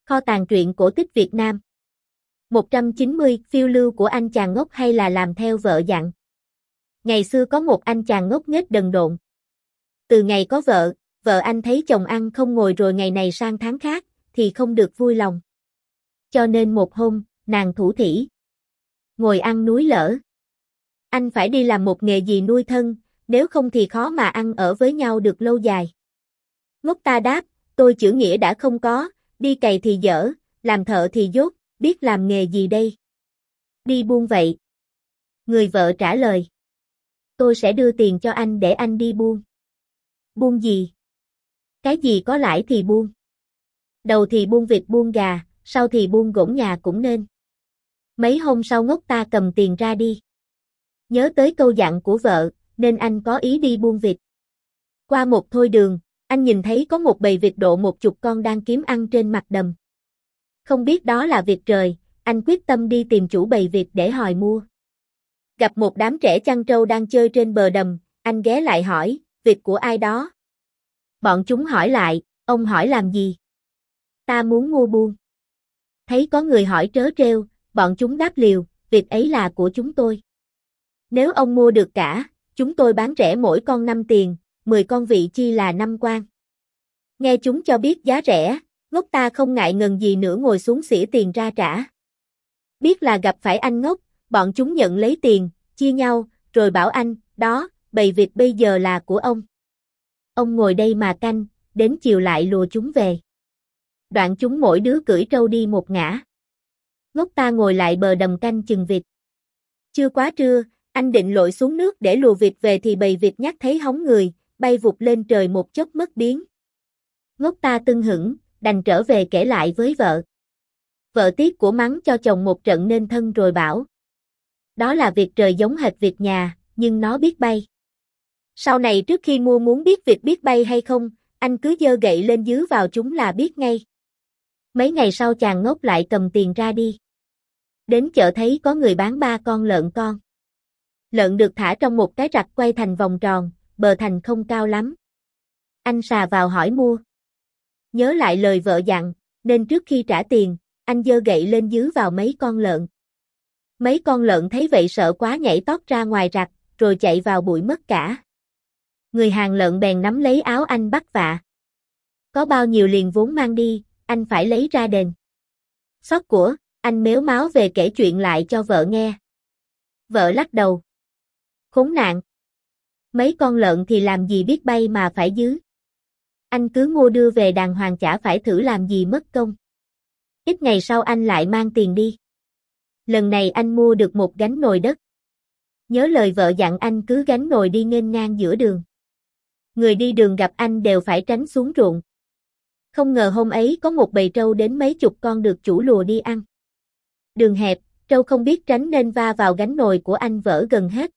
Kho tàng truyện cổ tích Việt Nam. 190, phiêu lưu của anh chàng ngốc hay là làm theo vợ dặn. Ngày xưa có một anh chàng ngốc nghếch đần độn. Từ ngày có vợ anh thấy chồng ăn không ngồi rồi ngày này sang tháng khác, thì không được vui lòng. Cho nên một hôm, nàng thủ thỉ. Ngồi ăn núi lở. Anh phải đi làm một nghề gì nuôi thân, nếu không thì khó mà ăn ở với nhau được lâu dài. Ngốc ta đáp, tôi chữ nghĩa đã không có, đi cày thì dở, làm thợ thì dốt, biết làm nghề gì đây? Đi buôn vậy. Người vợ trả lời. Tôi sẽ đưa tiền cho anh để anh đi buôn. Buôn gì? Cái gì có lãi thì buôn. Đầu thì buôn vịt buôn gà, sau thì buôn gỗng nhà cũng nên. Mấy hôm sau ngốc ta cầm tiền ra đi. Nhớ tới câu dặn của vợ, nên anh có ý đi buôn vịt. Qua một thôi đường, anh nhìn thấy có một bầy vịt độ 10 con đang kiếm ăn trên mặt đầm. Không biết đó là vịt trời, anh quyết tâm đi tìm chủ bầy vịt để hỏi mua. Gặp một đám trẻ chăn trâu đang chơi trên bờ đầm, anh ghé lại hỏi, vịt của ai đó? Bọn chúng hỏi lại, ông hỏi làm gì? Ta muốn mua buôn. Thấy có người hỏi trớ trêu, bọn chúng đáp liều, vịt ấy là của chúng tôi. Nếu ông mua được cả, chúng tôi bán rẻ mỗi con 5 tiền, 10 con vị chi là 5 quan. Nghe chúng cho biết giá rẻ, ngốc ta không ngại ngần gì nữa ngồi xuống xỉa tiền ra trả. Biết là gặp phải anh ngốc, bọn chúng nhận lấy tiền, chia nhau, rồi bảo anh, đó, bầy vịt bây giờ là của ông. Ông ngồi đây mà canh, đến chiều lại lùa chúng về. Đoạn chúng mỗi đứa cưỡi trâu đi một ngả. Ngốc ta ngồi lại bờ đầm canh chừng vịt. Chưa quá trưa, anh định lội xuống nước để lùa vịt về thì bầy vịt nhắc thấy hóng người, bay vụt lên trời một chốc mất biến. Ngốc ta tưng hửng, đành trở về kể lại với vợ. Vợ tiếc của mắng cho chồng một trận nên thân rồi bảo. Đó là vịt trời giống hệt vịt nhà, nhưng nó biết bay. Sau này trước khi mua muốn biết vịt biết bay hay không, anh cứ giơ gậy lên dứ vào chúng là biết ngay. Mấy ngày sau chàng ngốc lại cầm tiền ra đi. Đến chợ thấy có người bán 3 con lợn con. Lợn được thả trong một cái rạch quay thành vòng tròn, bờ thành không cao lắm. Anh sà vào hỏi mua. Nhớ lại lời vợ dặn, nên trước khi trả tiền, anh giơ gậy lên dứ vào mấy con lợn. Mấy con lợn thấy vậy sợ quá nhảy tót ra ngoài rạch, rồi chạy vào bụi mất cả. Người hàng lợn bèn nắm lấy áo anh bắt vạ. Có bao nhiêu liền vốn mang đi, anh phải lấy ra đền. Xót của, anh mếu máo về kể chuyện lại cho vợ nghe. Vợ lắc đầu. Khốn nạn. Mấy con lợn thì làm gì biết bay mà phải dứ. Anh cứ mua đưa về đàng hoàng chả phải thử làm gì mất công. Ít ngày sau anh lại mang tiền đi. Lần này anh mua được một gánh nồi đất. Nhớ lời vợ dặn anh cứ gánh nồi đi nghênh ngang giữa đường. Người đi đường gặp anh đều phải tránh xuống ruộng. Không ngờ hôm ấy có một bầy trâu đến mấy chục con được chủ lùa đi ăn. Đường hẹp, trâu không biết tránh nên va vào gánh nồi của anh vỡ gần hết.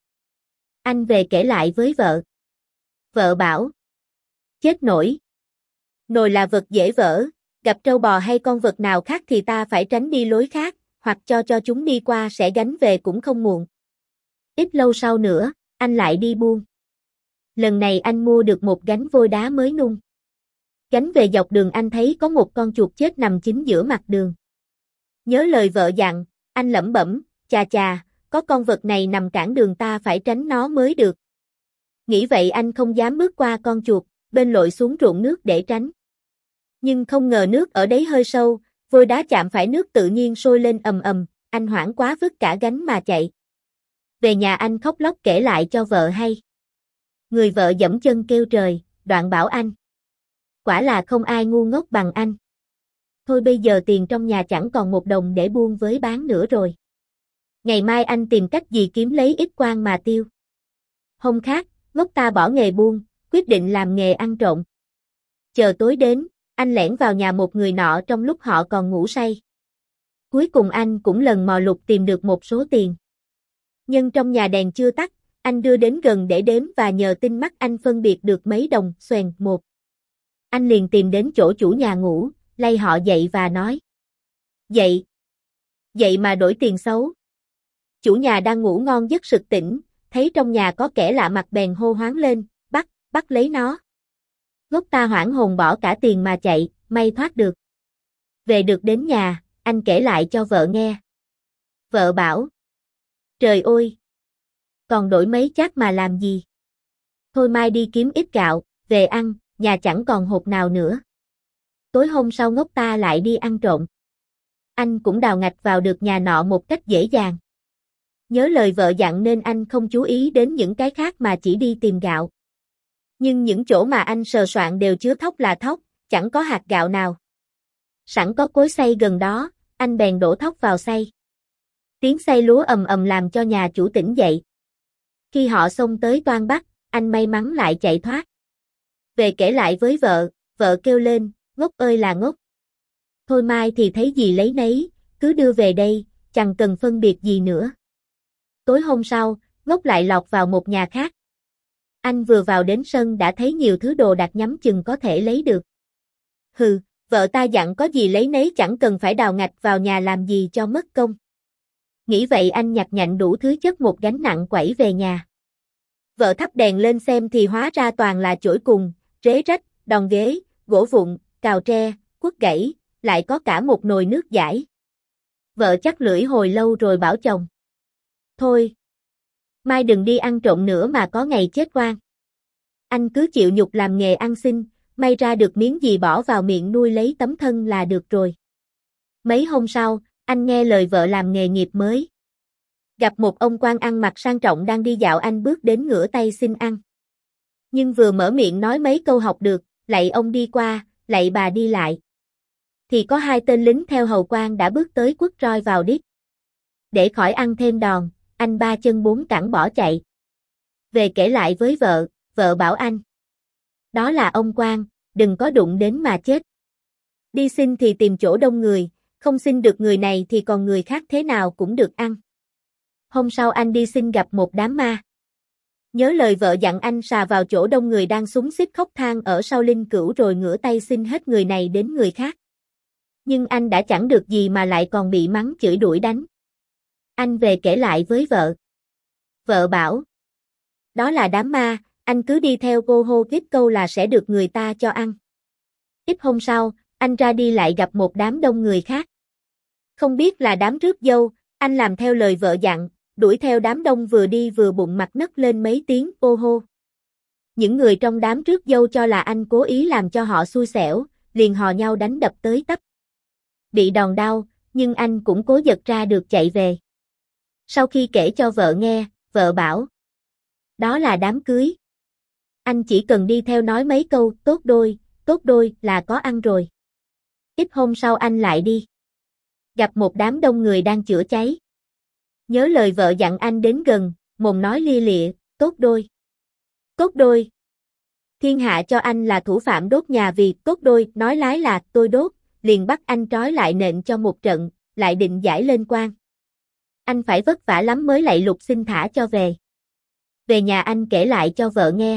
Anh về kể lại với vợ. Vợ bảo. Chết nổi. Nồi là vật dễ vỡ, gặp trâu bò hay con vật nào khác thì ta phải tránh đi lối khác, hoặc cho chúng đi qua sẽ gánh về cũng không muộn. Ít lâu sau nữa, anh lại đi buôn. Lần này anh mua được một gánh vôi đá mới nung. Gánh về dọc đường anh thấy có một con chuột chết nằm chính giữa mặt đường. Nhớ lời vợ dặn, anh lẩm bẩm, chà chà, có con vật này nằm cản đường ta phải tránh nó mới được. Nghĩ vậy anh không dám bước qua con chuột, bên lội xuống ruộng nước để tránh. Nhưng không ngờ nước ở đấy hơi sâu, vôi đá chạm phải nước tự nhiên sôi lên ầm ầm, anh hoảng quá vứt cả gánh mà chạy. Về nhà anh khóc lóc kể lại cho vợ hay. Người vợ giẫm chân kêu trời, đoạn bảo anh. Quả là không ai ngu ngốc bằng anh. Thôi bây giờ tiền trong nhà chẳng còn 1 đồng để buôn với bán nữa rồi. Ngày mai anh tìm cách gì kiếm lấy ít quan mà tiêu. Hôm khác, ngốc ta bỏ nghề buôn, quyết định làm nghề ăn trộm. Chờ tối đến, anh lẻn vào nhà một người nọ trong lúc họ còn ngủ say. Cuối cùng anh cũng lần mò lục tìm được một số tiền. Nhưng trong nhà đèn chưa tắt, anh đưa đến gần để đếm và nhờ tinh mắt anh phân biệt được mấy đồng, xoèn một. Anh liền tìm đến chỗ chủ nhà ngủ, lay họ dậy và nói. Dậy! Dậy mà đổi tiền xấu. Chủ nhà đang ngủ ngon giấc sực tỉnh, thấy trong nhà có kẻ lạ mặt bèn hô hoáng lên, bắt lấy nó. Ngốc ta hoảng hồn bỏ cả tiền mà chạy, may thoát được. Về được đến nhà, anh kể lại cho vợ nghe. Vợ bảo. Trời ơi! Còn đổi mấy chát mà làm gì? Thôi mai đi kiếm ít gạo, về ăn, nhà chẳng còn hột nào nữa. Tối hôm sau ngốc ta lại đi ăn trộm. Anh cũng đào ngạch vào được nhà nọ một cách dễ dàng. Nhớ lời vợ dặn nên anh không chú ý đến những cái khác mà chỉ đi tìm gạo. Nhưng những chỗ mà anh sờ soạn đều chứa thóc là thóc, chẳng có hạt gạo nào. Sẵn có cối xay gần đó, anh bèn đổ thóc vào xay. Tiếng xay lúa ầm ầm làm cho nhà chủ tỉnh dậy. Khi họ xông tới toan bắt, anh may mắn lại chạy thoát. Về kể lại với vợ kêu lên, ngốc ơi là ngốc. Thôi mai thì thấy gì lấy nấy, cứ đưa về đây, chẳng cần phân biệt gì nữa. Tối hôm sau, ngốc lại lọt vào một nhà khác. Anh vừa vào đến sân đã thấy nhiều thứ đồ đạc nhắm chừng có thể lấy được. Hừ, vợ ta dặn có gì lấy nấy chẳng cần phải đào ngạch vào nhà làm gì cho mất công. Nghĩ vậy anh nhặt nhạnh đủ thứ chất một gánh nặng quẩy về nhà. Vợ thắp đèn lên xem thì hóa ra toàn là chổi cùng, rế rách, đòn ghế, gỗ vụn, cào tre, quất gãy, lại có cả một nồi nước giải. Vợ chắc lưỡi hồi lâu rồi bảo chồng. Thôi, mai đừng đi ăn trộm nữa mà có ngày chết oan. Anh cứ chịu nhục làm nghề ăn xin, may ra được miếng gì bỏ vào miệng nuôi lấy tấm thân là được rồi. Mấy hôm sau, anh nghe lời vợ làm nghề nghiệp mới. Gặp một ông quan ăn mặc sang trọng đang đi dạo, anh bước đến ngửa tay xin ăn. Nhưng vừa mở miệng nói mấy câu học được, lạy ông đi qua, lạy bà đi lại. Thì có hai tên lính theo hầu quan đã bước tới quất roi vào đít. Để khỏi ăn thêm đòn, anh ba chân bốn cẳng bỏ chạy. Về kể lại với vợ bảo anh. Đó là ông quan, đừng có đụng đến mà chết. Đi xin thì tìm chỗ đông người, không xin được người này thì còn người khác thế nào cũng được ăn. Hôm sau anh đi xin gặp một đám ma. Nhớ lời vợ dặn anh sà vào chỗ đông người đang xúm xít khóc than ở sau linh cữu rồi ngửa tay xin hết người này đến người khác. Nhưng anh đã chẳng được gì mà lại còn bị mắng chửi đuổi đánh. Anh về kể lại với vợ. Vợ bảo. Đó là đám ma, anh cứ đi theo cô hô tiếp câu là sẽ được người ta cho ăn. Ít hôm sau, anh ra đi lại gặp một đám đông người khác. Không biết là đám rước dâu, anh làm theo lời vợ dặn, đuổi theo đám đông vừa đi vừa bụng mặt nấc lên mấy tiếng ô hô. Những người trong đám rước dâu cho là anh cố ý làm cho họ xui xẻo, liền hò nhau đánh đập tới tấp. Bị đòn đau, nhưng anh cũng cố giật ra được chạy về. Sau khi kể cho vợ nghe, vợ bảo. Đó là đám cưới. Anh chỉ cần đi theo nói mấy câu tốt đôi là có ăn rồi. Ít hôm sau anh lại đi. Gặp một đám đông người đang chữa cháy. Nhớ lời vợ dặn anh đến gần, mồm nói lia lịa, tốt đôi. Tốt đôi. Thiên hạ cho anh là thủ phạm đốt nhà vì tốt đôi, nói lái là tôi đốt, liền bắt anh trói lại nện cho một trận, lại định giải lên quan. Anh phải vất vả lắm mới lạy lục xin thả cho về. Về nhà anh kể lại cho vợ nghe.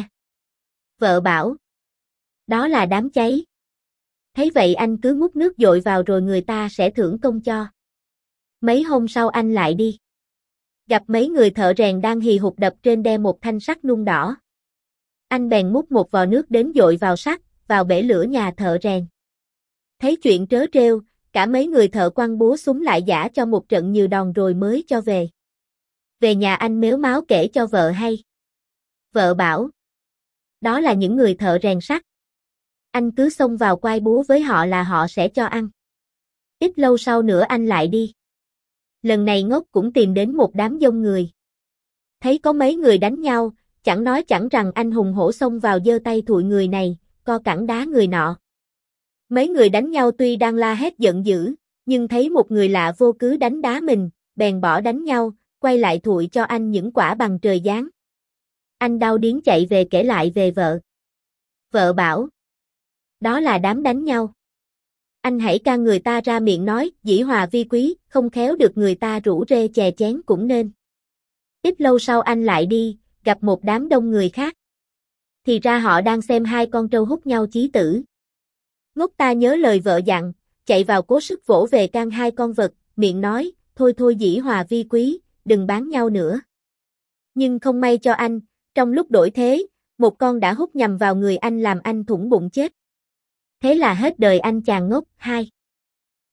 Vợ bảo. Đó là đám cháy. Thấy vậy anh cứ múc nước dội vào rồi người ta sẽ thưởng công cho. Mấy hôm sau anh lại đi. Gặp mấy người thợ rèn đang hì hục đập trên đe một thanh sắt nung đỏ. Anh bèn múc một vò nước đến dội vào sắt, vào bể lửa nhà thợ rèn. Thấy chuyện trớ trêu, cả mấy người thợ quăng búa súng lại giã cho một trận nhiều đòn rồi mới cho về. Về nhà anh mếu máo kể cho vợ hay. Vợ bảo. Đó là những người thợ rèn sắt. Anh cứ xông vào quay búa với họ là họ sẽ cho ăn. Ít lâu sau nữa anh lại đi. Lần này ngốc cũng tìm đến một đám dông người. Thấy có mấy người đánh nhau, chẳng nói chẳng rằng anh hùng hổ xông vào giơ tay thụi người này, co cẳng đá người nọ. Mấy người đánh nhau tuy đang la hét giận dữ, nhưng thấy một người lạ vô cứ đánh đá mình, bèn bỏ đánh nhau, quay lại thụi cho anh những quả bằng trời giáng. Anh đau điếng chạy về kể lại về vợ. Vợ bảo. Đó là đám đánh nhau. Anh hãy can người ta ra miệng nói, dĩ hòa vi quý, không khéo được người ta rủ rê chè chén cũng nên. Ít lâu sau anh lại đi, gặp một đám đông người khác. Thì ra họ đang xem hai con trâu hút nhau chí tử. Ngốc ta nhớ lời vợ dặn, chạy vào cố sức vỗ về can hai con vật, miệng nói, thôi dĩ hòa vi quý, đừng bán nhau nữa. Nhưng không may cho anh, trong lúc đổi thế, một con đã hút nhầm vào người anh làm anh thủng bụng chết. Thế là hết đời anh chàng ngốc. 2.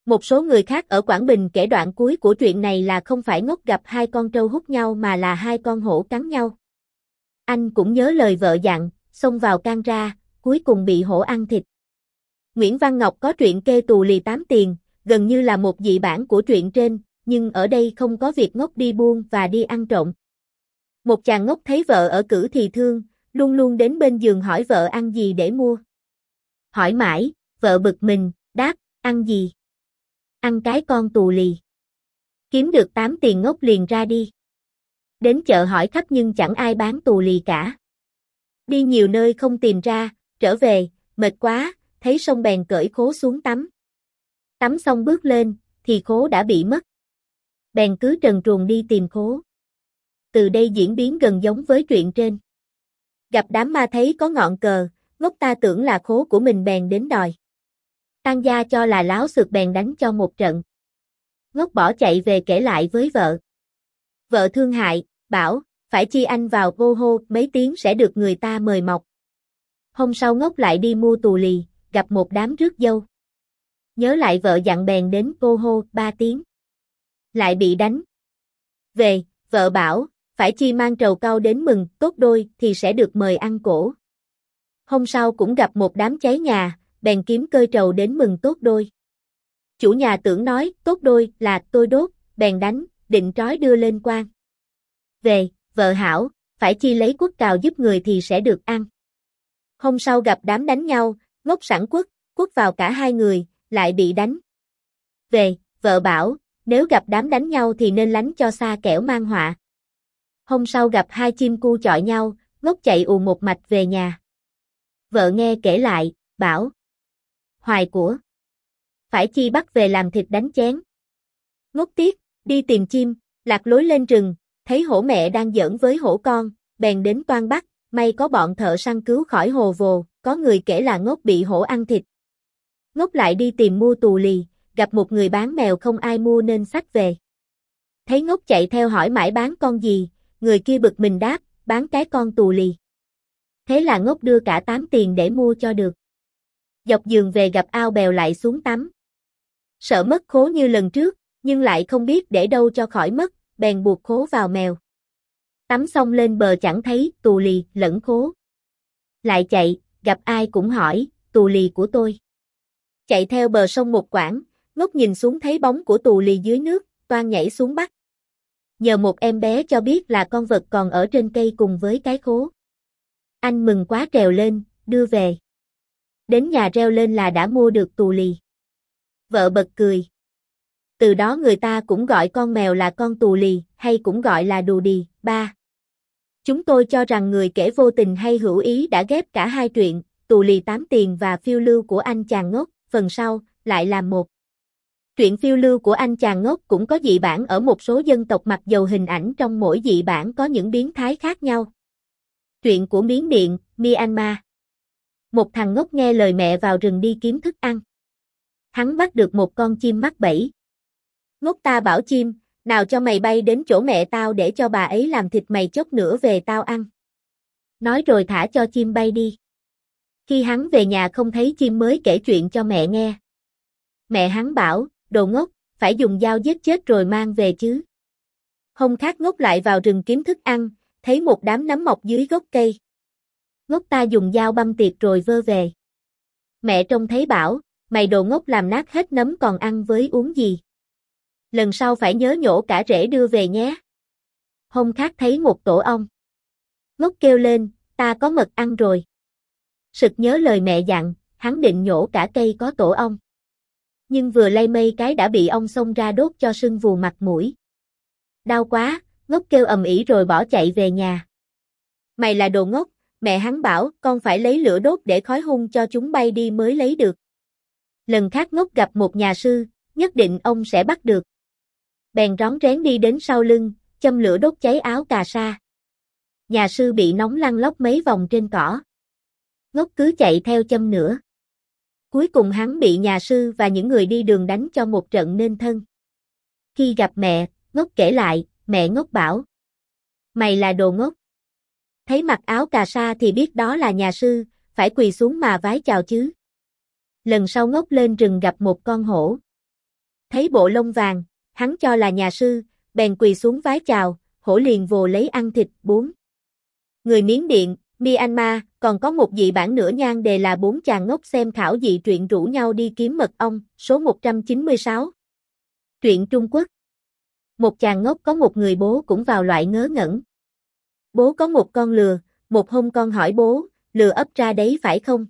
Một số người khác ở Quảng Bình kể đoạn cuối của chuyện này là không phải Ngốc gặp hai con trâu hút nhau mà là hai con hổ cắn nhau. Anh cũng nhớ lời vợ dặn, xông vào can ra, cuối cùng bị hổ ăn thịt. Nguyễn Văn Ngọc có truyện kê tù lì 8 tiền, gần như là một dị bản của truyện trên, nhưng ở đây không có việc Ngốc đi buôn và đi ăn trộm. Một chàng ngốc thấy vợ ở cữ thì thương, luôn luôn đến bên giường hỏi vợ ăn gì để mua. Hỏi mãi, vợ bực mình, đáp, ăn gì? Ăn cái con tù lì. Kiếm được 8 tiền Ngốc liền ra đi. Đến chợ hỏi khắp nhưng chẳng ai bán tù lì cả. Đi nhiều nơi không tìm ra, trở về, mệt quá, thấy sông bèn cởi khố xuống tắm. Tắm xong bước lên, thì khố đã bị mất. Bèn cứ trần truồng đi tìm khố. Từ đây diễn biến gần giống với truyện trên. Gặp đám ma thấy có ngọn cờ, Ngốc ta tưởng là khố của mình bèn đến đòi. Tang gia cho là láo xược bèn đánh cho một trận. Ngốc bỏ chạy về kể lại với vợ. Vợ thương hại, bảo, phải chi anh vào vô hô mấy tiếng sẽ được người ta mời mọc. Hôm sau Ngốc lại đi mua tù lì, gặp một đám rước dâu. Nhớ lại vợ dặn bèn đến vô hô 3 tiếng. Lại bị đánh. Về, vợ bảo, phải chi mang trầu cau đến mừng tốt đôi thì sẽ được mời ăn cổ. Hôm sau cũng gặp một đám cháy nhà, bèn kiếm cơi trầu đến mừng tốt đôi. Chủ nhà tưởng nói tốt đôi là tôi đốt, bèn đánh, định trói đưa lên quan. Về, vợ hảo, phải chi lấy quất cào giúp người thì sẽ được ăn. Hôm sau gặp đám đánh nhau, Ngốc sẵn quất vào cả hai người, lại bị đánh. Về, vợ bảo, nếu gặp đám đánh nhau thì nên lánh cho xa kẻo mang họa. Hôm sau gặp hai chim cu chọi nhau, Ngốc chạy ù một mạch về nhà. Vợ nghe kể lại, bảo. Hoài của. Phải chi bắt về làm thịt đánh chén. Ngốc tiếc, đi tìm chim, lạc lối lên rừng, thấy hổ mẹ đang giỡn với hổ con, bèn đến toan bắt, may có bọn thợ săn cứu khỏi hồ vồ, có người kể là Ngốc bị hổ ăn thịt. Ngốc lại đi tìm mua tù lì, gặp một người bán mèo không ai mua nên xách về. Thấy Ngốc chạy theo hỏi mãi bán con gì, người kia bực mình đáp, bán cái con tù lì. Thế là Ngốc đưa cả 8 tiền để mua cho được. Dọc giường về gặp ao bèo lại xuống tắm. Sợ mất khố như lần trước, nhưng lại không biết để đâu cho khỏi mất, bèn buộc khố vào mèo. Tắm xong lên bờ chẳng thấy tù lì lẫn khố. Lại chạy, gặp ai cũng hỏi, tù lì của tôi. Chạy theo bờ sông một quãng, Ngốc nhìn xuống thấy bóng của tù lì dưới nước, toan nhảy xuống bắt. Nhờ một em bé cho biết là con vật còn ở trên cây cùng với cái khố. Anh mừng quá trèo lên, đưa về. Đến nhà reo lên là đã mua được tù lì. Vợ bật cười. Từ đó người ta cũng gọi con mèo là con tù lì, hay cũng gọi là đù đì. 3. Chúng tôi cho rằng người kể vô tình hay hữu ý đã ghép cả hai truyện, tù lì 8 tiền và phiêu lưu của anh chàng ngốc, phần sau, lại làm một. Truyện phiêu lưu của anh chàng ngốc cũng có dị bản ở một số dân tộc mặc dầu hình ảnh trong mỗi dị bản có những biến thái khác nhau. Truyện của Miến Điện, Myanmar. Một thằng ngốc nghe lời mẹ vào rừng đi kiếm thức ăn. Hắn bắt được một con chim mắc bẫy. Ngốc ta bảo chim, nào cho mày bay đến chỗ mẹ tao để cho bà ấy làm thịt mày chốc nữa về tao ăn. Nói rồi thả cho chim bay đi. Khi hắn về nhà không thấy chim mới kể chuyện cho mẹ nghe. Mẹ hắn bảo, đồ ngốc, phải dùng dao giết chết rồi mang về chứ. Hôm khác Ngốc lại vào rừng kiếm thức ăn, thấy một đám nấm mọc dưới gốc cây. Ngốc ta dùng dao băm tiệt rồi vơ về. Mẹ trông thấy bảo, mày đồ ngốc làm nát hết nấm còn ăn với uống gì. Lần sau phải nhớ nhổ cả rễ đưa về nhé. Hôm khác thấy một tổ ong. Ngốc kêu lên, ta có mật ăn rồi. Sực nhớ lời mẹ dặn, hắn định nhổ cả cây có tổ ong. Nhưng vừa lay mây cái đã bị ong xông ra đốt cho sưng vù mặt mũi. Đau quá, Ngốc kêu ầm ĩ rồi bỏ chạy về nhà. Mày là đồ ngốc, mẹ hắn bảo con phải lấy lửa đốt để khói hun cho chúng bay đi mới lấy được. Lần khác Ngốc gặp một nhà sư, nhất định ông sẽ bắt được. Bèn rón rén đi đến sau lưng, châm lửa đốt cháy áo cà sa. Nhà sư bị nóng lăn lóc mấy vòng trên cỏ. Ngốc cứ chạy theo châm nữa. Cuối cùng hắn bị nhà sư và những người đi đường đánh cho một trận nên thân. Khi gặp mẹ, Ngốc kể lại, mẹ Ngốc bảo. Mày là đồ ngốc. Thấy mặc áo cà sa thì biết đó là nhà sư, phải quỳ xuống mà vái chào chứ. Lần sau Ngốc lên rừng gặp một con hổ. Thấy bộ lông vàng, hắn cho là nhà sư, bèn quỳ xuống vái chào, hổ liền vồ lấy ăn thịt. 4. Người Miến Điện, Myanmar, còn có một dị bản nữa nhan đề là 4 chàng ngốc xem khảo dị truyện rủ nhau đi kiếm mật ong, số 196. Truyện Trung Quốc. Một chàng ngốc có một người bố cũng vào loại ngớ ngẩn. Bố có một con lừa, một hôm con hỏi bố, lừa ấp ra đấy phải không?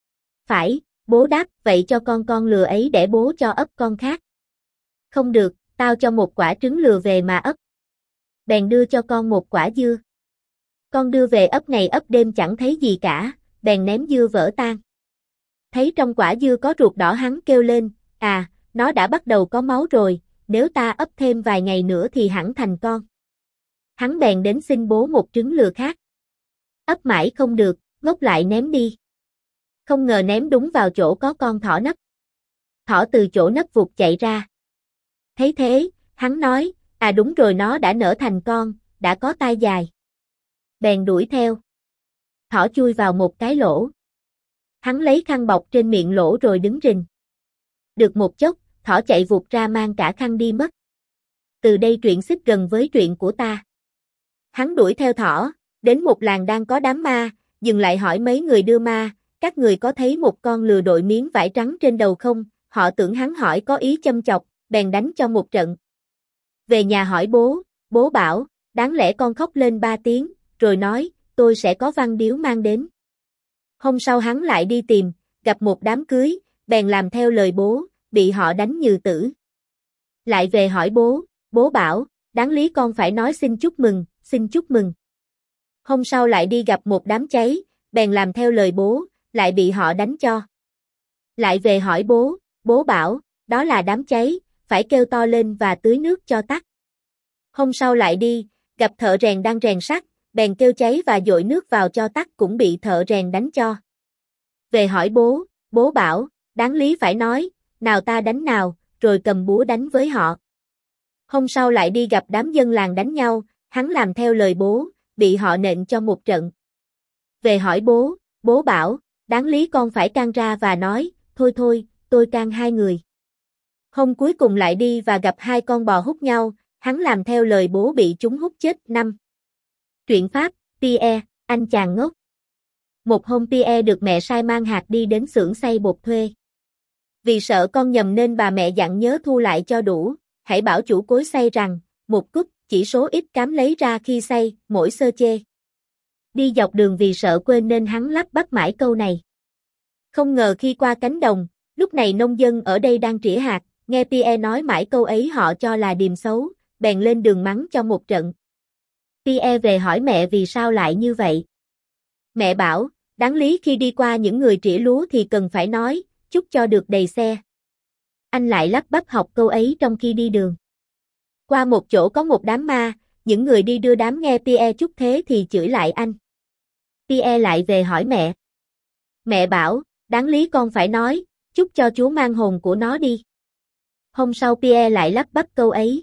Phải, bố đáp, vậy cho con lừa ấy để bố cho ấp con khác. Không được, tao cho một quả trứng lừa về mà ấp. Bèn đưa cho con một quả dưa. Con đưa về ấp ngày ấp đêm chẳng thấy gì cả, bèn ném dưa vỡ tan. Thấy trong quả dưa có ruột đỏ hắn kêu lên, à, nó đã bắt đầu có máu rồi, nếu ta ấp thêm vài ngày nữa thì hẳn thành con. Hắn bèn đến xin bố một trứng lừa khác. Ấp mãi không được, ngốc lại ném đi. Không ngờ ném đúng vào chỗ có con thỏ nấp. Thỏ từ chỗ nấp vụt chạy ra. Thấy thế, hắn nói, à đúng rồi nó đã nở thành con, đã có tai dài. Bèn đuổi theo. Thỏ chui vào một cái lỗ. Hắn lấy khăn bọc trên miệng lỗ rồi đứng rình. Được một chốc, thỏ chạy vụt ra mang cả khăn đi mất. Từ đây truyện xích gần với truyện của ta. Hắn đuổi theo thỏ, đến một làng đang có đám ma, dừng lại hỏi mấy người đưa ma, các người có thấy một con lừa đội miếng vải trắng trên đầu không? Họ tưởng hắn hỏi có ý châm chọc, bèn đánh cho một trận. Về nhà hỏi bố bảo, đáng lẽ con khóc lên 3 tiếng, rồi nói, tôi sẽ có văn điếu mang đến. Hôm sau hắn lại đi tìm, gặp một đám cưới, bèn làm theo lời bố, bị họ đánh như tử. Lại về hỏi bố bảo, đáng lý con phải nói xin chúc mừng. Hôm sau lại đi gặp một đám cháy, bèn làm theo lời bố, lại bị họ đánh cho. Lại về hỏi bố bảo, đó là đám cháy, phải kêu to lên và tưới nước cho tắt. Hôm sau lại đi, gặp thợ rèn đang rèn sắt, bèn kêu cháy và dội nước vào cho tắt cũng bị thợ rèn đánh cho. Về hỏi bố bảo, đáng lý phải nói, nào ta đánh nào, rồi cầm búa đánh với họ. Hôm sau lại đi gặp đám dân làng đánh nhau, hắn làm theo lời bố, bị họ nện cho một trận. Về hỏi bố bảo, đáng lý con phải can ra và nói, thôi, tôi can 2 người. Hôm cuối cùng lại đi và gặp 2 con bò hút nhau, hắn làm theo lời bố bị chúng hút chết. 5. Truyện Pháp, Pierre, anh chàng ngốc. Một hôm Pierre được mẹ sai mang hạt đi đến xưởng xay bột thuê. Vì sợ con nhầm nên bà mẹ dặn nhớ thu lại cho đủ, hãy bảo chủ cối xay rằng, một cúp, chỉ số ít cám lấy ra khi xay, mỗi sơ chê. Đi dọc đường vì sợ quên nên hắn lắp bắp mãi câu này. Không ngờ khi qua cánh đồng, lúc này nông dân ở đây đang trĩa hạt, nghe Pierre nói mãi câu ấy họ cho là điềm xấu, bèn lên đường mắng cho một trận. Pierre về hỏi mẹ vì sao lại như vậy. Mẹ bảo, đáng lý khi đi qua những người trĩa lúa thì cần phải nói, chúc cho được đầy xe. Anh lại lắp bắp học câu ấy trong khi đi đường. Qua một chỗ có một đám ma, những người đi đưa đám nghe Pierre chúc thế thì chửi lại anh. Pierre lại về hỏi mẹ. Mẹ bảo, đáng lý con phải nói, chúc cho Chúa mang hồn của nó đi. Hôm sau Pierre lại lắp bắp câu ấy.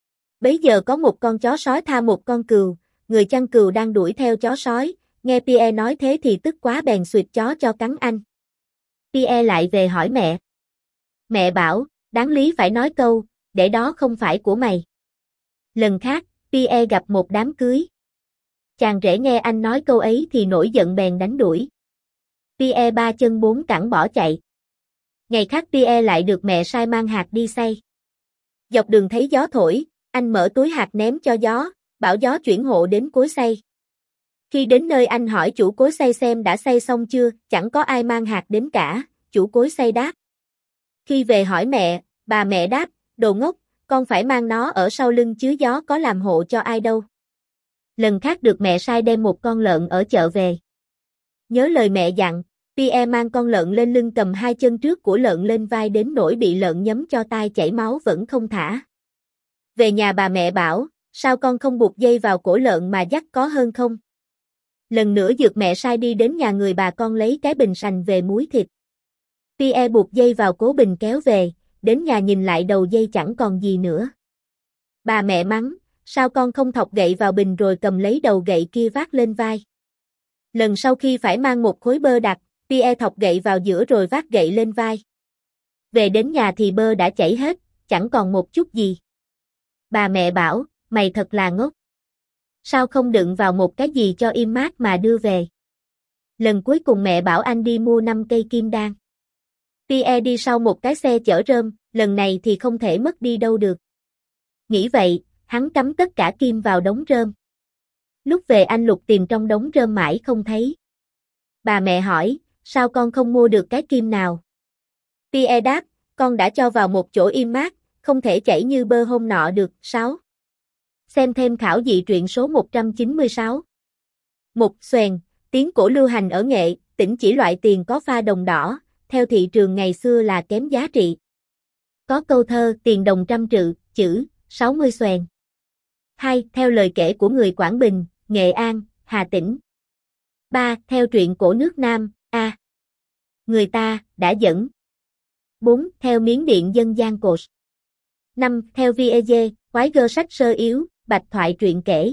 Bấy giờ có một con chó sói tha một con cừu, người chăn cừu đang đuổi theo chó sói, nghe Pierre nói thế thì tức quá bèn xuyệt chó cho cắn anh. Pierre lại về hỏi mẹ. Mẹ bảo, đáng lý phải nói câu, để đó không phải của mày. Lần khác, Pierre gặp một đám cưới. Chàng rể nghe anh nói câu ấy thì nổi giận bèn đánh đuổi. Pierre 3 chân 4 cẳng bỏ chạy. Ngày khác Pierre lại được mẹ sai mang hạt đi xay. Dọc đường thấy gió thổi, anh mở túi hạt ném cho gió, bảo gió chuyển hộ đến cối xay. Khi đến nơi anh hỏi chủ cối xay xem đã xay xong chưa, chẳng có ai mang hạt đến cả, chủ cối xay đáp. Khi về hỏi mẹ, bà mẹ đáp, đồ ngốc, con phải mang nó ở sau lưng chứ gió có làm hộ cho ai đâu. Lần khác được mẹ sai đem một con lợn ở chợ về. Nhớ lời mẹ dặn, Pierre mang con lợn lên lưng cầm 2 chân trước của lợn lên vai đến nỗi bị lợn nhấm cho tai chảy máu vẫn không thả. Về nhà bà mẹ bảo, sao con không buộc dây vào cổ lợn mà dắt có hơn không? Lần nữa dược mẹ sai đi đến nhà người bà con lấy cái bình sành về muối thịt. Pierre buộc dây vào cố bình kéo về, đến nhà nhìn lại đầu dây chẳng còn gì nữa. Bà mẹ mắng, sao con không thọc gậy vào bình rồi cầm lấy đầu gậy kia vác lên vai. Lần sau khi phải mang một khối bơ đặc, Pierre thọc gậy vào giữa rồi vác gậy lên vai. Về đến nhà thì bơ đã chảy hết, chẳng còn một chút gì. Bà mẹ bảo, mày thật là ngốc. Sao không đựng vào một cái gì cho im mát mà đưa về? Lần cuối cùng mẹ bảo anh đi mua 5 cây kim đan. Pierre đi sau một cái xe chở rơm, lần này thì không thể mất đi đâu được. Nghĩ vậy, hắn cắm tất cả kim vào đống rơm. Lúc về anh lục tìm trong đống rơm mãi không thấy. Bà mẹ hỏi, sao con không mua được cái kim nào? Pierre đáp, con đã cho vào một chỗ im mát, không thể chảy như bơ hôm nọ được. 6. Xem thêm khảo dị truyện số 196. Một xoèn, tiếng cổ lưu hành ở Nghệ, Tĩnh chỉ loại tiền có pha đồng đỏ, theo thị trường ngày xưa là kém giá trị. Có câu thơ tiền đồng trăm trự, chữ, 60 xoèn. 2. Theo lời kể của người Quảng Bình, Nghệ An, Hà Tĩnh. 3. Theo truyện cổ nước Nam, A. Người ta, đã dẫn. 4. Theo miến điện dân gian cột. 5. Theo Viege, quái gơ sách sơ yếu, bạch thoại truyện kể.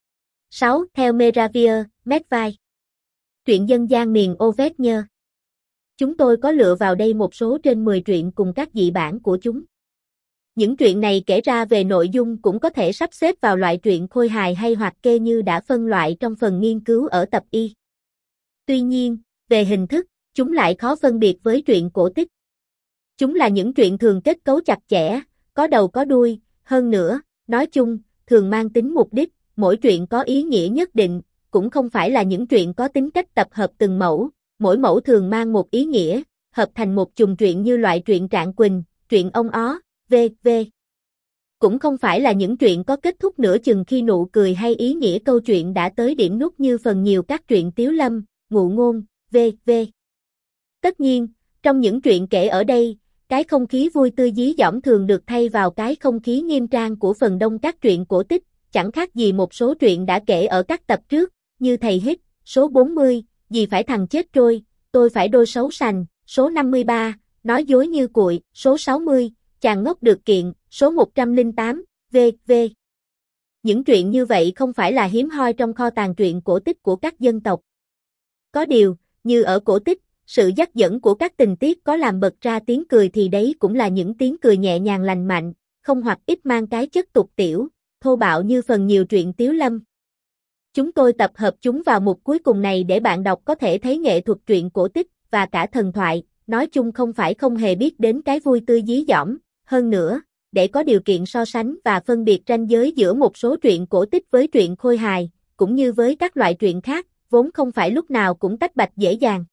6. Theo Meravia, Medvai. Truyện dân gian miền Auvergne. Chúng tôi có lựa vào đây một số trên 10 truyện cùng các dị bản của chúng. Những truyện này kể ra về nội dung cũng có thể sắp xếp vào loại truyện khôi hài hay hoặc kê như đã phân loại trong phần nghiên cứu ở tập Y. Tuy nhiên, về hình thức, chúng lại khó phân biệt với truyện cổ tích. Chúng là những truyện thường kết cấu chặt chẽ, có đầu có đuôi, hơn nữa, nói chung, thường mang tính mục đích, mỗi truyện có ý nghĩa nhất định, cũng không phải là những truyện có tính cách tập hợp từng mẫu, mỗi mẫu thường mang một ý nghĩa, hợp thành một chùm truyện như loại truyện Trạng Quỳnh, truyện Ông Ó, v.v. Cũng không phải là những truyện có kết thúc nửa chừng khi nụ cười hay ý nghĩa câu chuyện đã tới điểm nút như phần nhiều các truyện Tiếu Lâm, Ngụ Ngôn, v.v. Tất nhiên, trong những truyện kể ở đây, cái không khí vui tươi dí dỏm thường được thay vào cái không khí nghiêm trang của phần đông các truyện cổ tích, chẳng khác gì một số truyện đã kể ở các tập trước, như Thầy Hít, số 40, Dì phải thằng chết trôi, Tôi phải đôi xấu sành, số 53, Nói dối như cuội, số 60, Chàng ngốc được kiện, số 108, v.v. Những truyện như vậy không phải là hiếm hoi trong kho tàng truyện cổ tích của các dân tộc. Có điều, như ở cổ tích, sự dắt dẫn của các tình tiết có làm bật ra tiếng cười thì đấy cũng là những tiếng cười nhẹ nhàng lành mạnh, không hoặc ít mang cái chất tục tiểu, thô bạo như phần nhiều truyện Tiếu Lâm. Chúng tôi tập hợp chúng vào mục cuối cùng này để bạn đọc có thể thấy nghệ thuật truyện cổ tích và cả thần thoại, nói chung không phải không hề biết đến cái vui tươi dí dỏm, hơn nữa, để có điều kiện so sánh và phân biệt ranh giới giữa một số truyện cổ tích với truyện khôi hài, cũng như với các loại truyện khác, vốn không phải lúc nào cũng tách bạch dễ dàng.